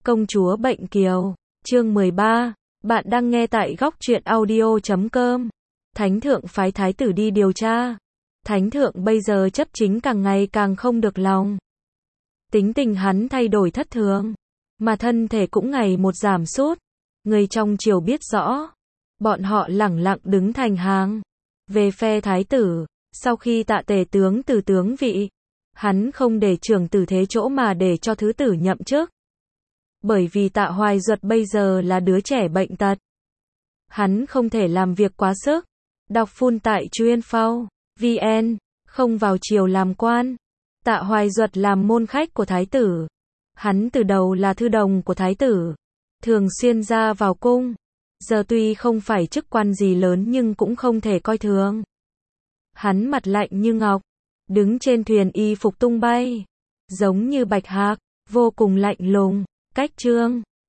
Công chúa Bệnh Kiều, chương 13, bạn đang nghe tại góc truyện audio.com. Thánh thượng phái thái tử đi điều tra. Thánh thượng bây giờ chấp chính càng ngày càng không được lòng. Tính tình hắn thay đổi thất thường, mà thân thể cũng ngày một giảm sút. Người trong triều biết rõ, bọn họ lẳng lặng đứng thành hàng. Về phe thái tử, sau khi Tạ Tề tướng từ tướng vị, hắn không để trưởng tử thế chỗ mà để cho thứ tử nhậm chức. Bởi vì Tạ Hoài Duật bây giờ là đứa trẻ bệnh tật. Hắn không thể làm việc quá sức. Đọc phun tại Chuyên Phao, VN, không vào triều làm quan. Tạ Hoài Duật làm môn khách của thái tử. Hắn từ đầu là thư đồng của thái tử, thường xuyên ra vào cung. Giờ tuy không phải chức quan gì lớn nhưng cũng không thể coi thường. Hắn mặt lạnh như ngọc, đứng trên thuyền y phục tung bay, giống như bạch hạc, vô cùng lạnh lùng, cách trương.